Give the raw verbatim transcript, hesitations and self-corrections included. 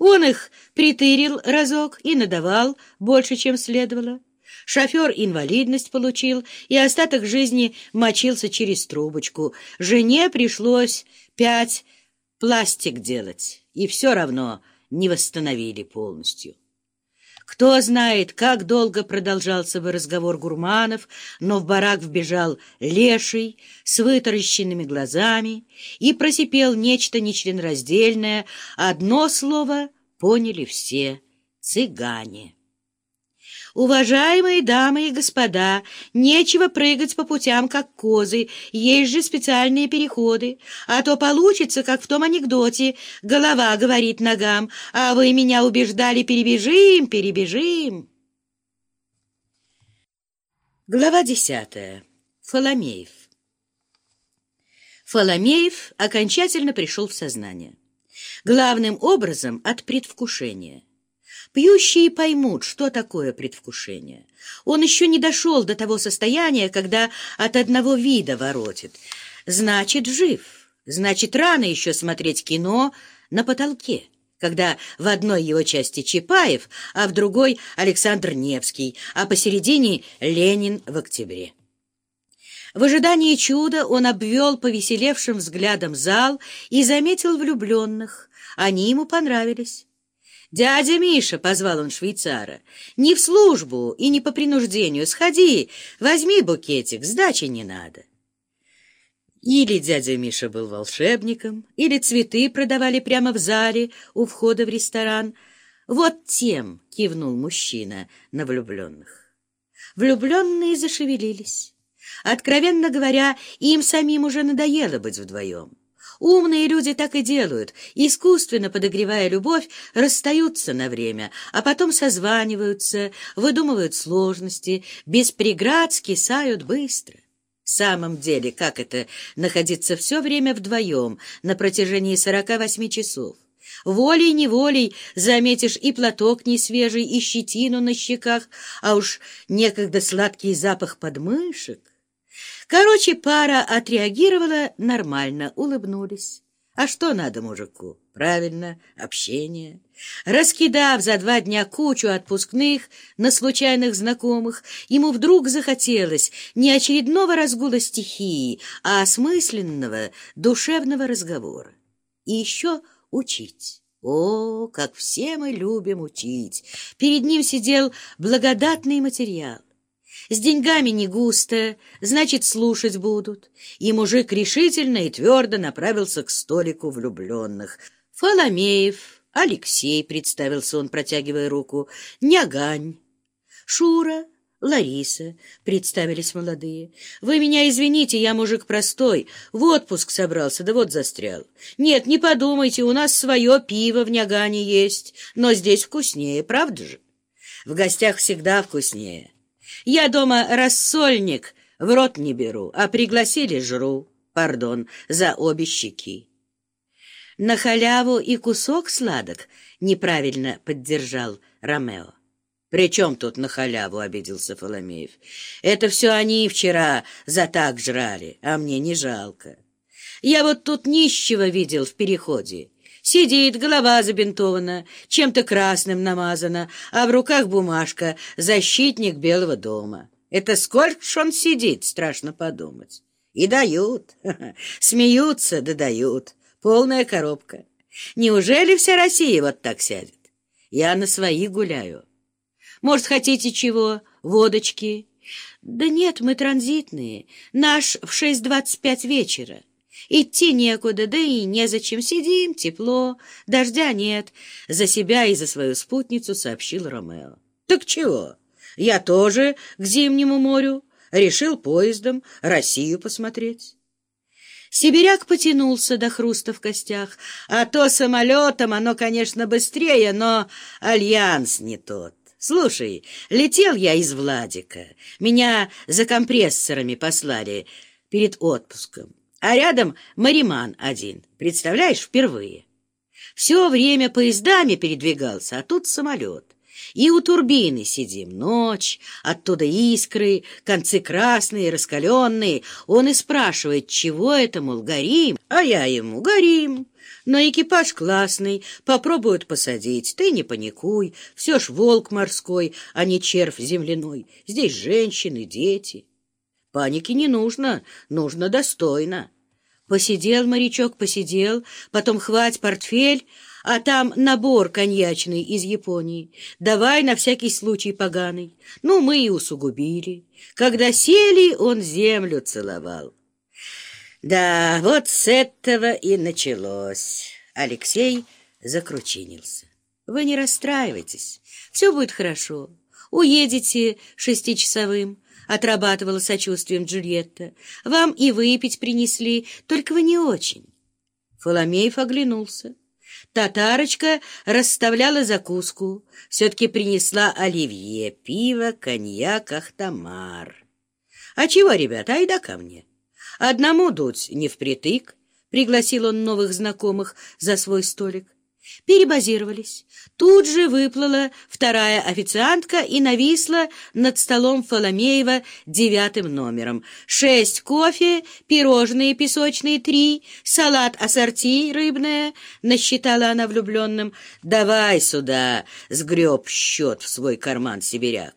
Он их притырил разок и надавал больше, чем следовало. Шофер инвалидность получил и остаток жизни мочился через трубочку. Жене пришлось пять пластик делать, и все равно не восстановили полностью. Кто знает, как долго продолжался бы разговор гурманов, но в барак вбежал леший с вытаращенными глазами и просипел нечто нечленораздельное. Одно слово поняли все — цыгане. «Уважаемые дамы и господа, нечего прыгать по путям, как козы, есть же специальные переходы, а то получится, как в том анекдоте, голова говорит ногам, а вы меня убеждали, перебежим, перебежим». Глава десятая. Фоломеев. Фоломеев окончательно пришел в сознание. Главным образом от предвкушения. Пьющие поймут, что такое предвкушение. Он еще не дошел до того состояния, когда от одного вида воротит. Значит, жив. Значит, рано еще смотреть кино на потолке, когда в одной его части Чапаев, а в другой Александр Невский, а посередине Ленин в октябре. В ожидании чуда он обвел повеселевшим взглядом зал и заметил влюбленных. Они ему понравились. «Дядя Миша», — позвал он швейцара, — «не в службу и не по принуждению. Сходи, возьми букетик, сдачи не надо». Или дядя Миша был волшебником, или цветы продавали прямо в зале у входа в ресторан. «Вот тем», — кивнул мужчина на влюбленных. Влюбленные зашевелились. Откровенно говоря, им самим уже надоело быть вдвоем. Умные люди так и делают, искусственно подогревая любовь, расстаются на время, а потом созваниваются, выдумывают сложности, без преград скисают быстро. В самом деле, как это находиться все время вдвоем на протяжении сорока восьми часов? Волей-неволей заметишь и платок несвежий, и щетину на щеках, а уж некогда сладкий запах подмышек. Короче, пара отреагировала нормально, улыбнулись. А что надо мужику? Правильно, общение. Раскидав за два дня кучу отпускных на случайных знакомых, ему вдруг захотелось не очередного разгула стихии, а осмысленного душевного разговора. И еще учить. О, как все мы любим учить! Перед ним сидел благодатный материал. С деньгами не густо, значит, слушать будут. И мужик решительно и твердо направился к столику влюбленных. Фоломеев, Алексей, представился он, протягивая руку, Нягань, Шура, Лариса, представились молодые. Вы меня извините, я мужик простой, в отпуск собрался, да вот застрял. Нет, не подумайте, у нас свое пиво в Нягане есть, но здесь вкуснее, правда же? В гостях всегда вкуснее. Я дома рассольник в рот не беру, а пригласили — жру. Пардон, за обе щеки. На халяву и кусок сладок, неправильно поддержал Ромео. «При чем тут на халяву?» — обиделся Фоломеев. «Это все они вчера за так жрали, а мне не жалко. Я вот тут нищего видел в переходе. Сидит, голова забинтована, чем-то красным намазана, а в руках бумажка «Защитник Белого дома». Это сколько ж он сидит, страшно подумать. И дают, смеются, да дают. Полная коробка. Неужели вся Россия вот так сядет? Я на свои гуляю. Может, хотите чего? Водочки? Да нет, мы транзитные. Наш в шесть двадцать пять вечера. Идти некуда, да и незачем. Сидим, тепло, дождя нет. За себя и за свою спутницу сообщил Ромео. Так чего? Я тоже к Зимнему морю. Решил поездом Россию посмотреть. Сибиряк потянулся до хруста в костях. А то самолетом оно, конечно, быстрее, но альянс не тот. Слушай, летел я из Владика. Меня за компрессорами послали перед отпуском. А рядом мариман один. Представляешь, впервые. Все время поездами передвигался, а тут самолет. И у турбины сидим ночь, оттуда искры, концы красные, раскаленные. Он и спрашивает, чего это, мол, горим? А я ему: горим. Но экипаж классный, попробуют посадить. Ты не паникуй, все ж волк морской, а не червь земляной. Здесь женщины, дети. Паники не нужно, нужно достойно. Посидел морячок, посидел, потом хвать портфель, а там набор коньячный из Японии. Давай на всякий случай поганый. Ну, мы и усугубили. Когда сели, он землю целовал. Да, вот с этого и началось. Алексей закручинился. Вы не расстраивайтесь, все будет хорошо. Уедете шестичасовым. Отрабатывала сочувствием Джульетта. Вам и выпить принесли, только вы не очень. Фоломеев оглянулся. Татарочка расставляла закуску. Все-таки принесла оливье, пиво, коньяк, ахтамар. А чего, ребята, айда ко мне. Одному дуть не впритык. Пригласил он новых знакомых за свой столик. Перебазировались. Тут же выплыла вторая официантка и нависла над столом Фоломеева девятым номером. Шесть кофе, пирожные песочные три, салат ассорти рыбное, насчитала она влюбленным. Давай сюда, сгреб счет в свой карман сибиряк.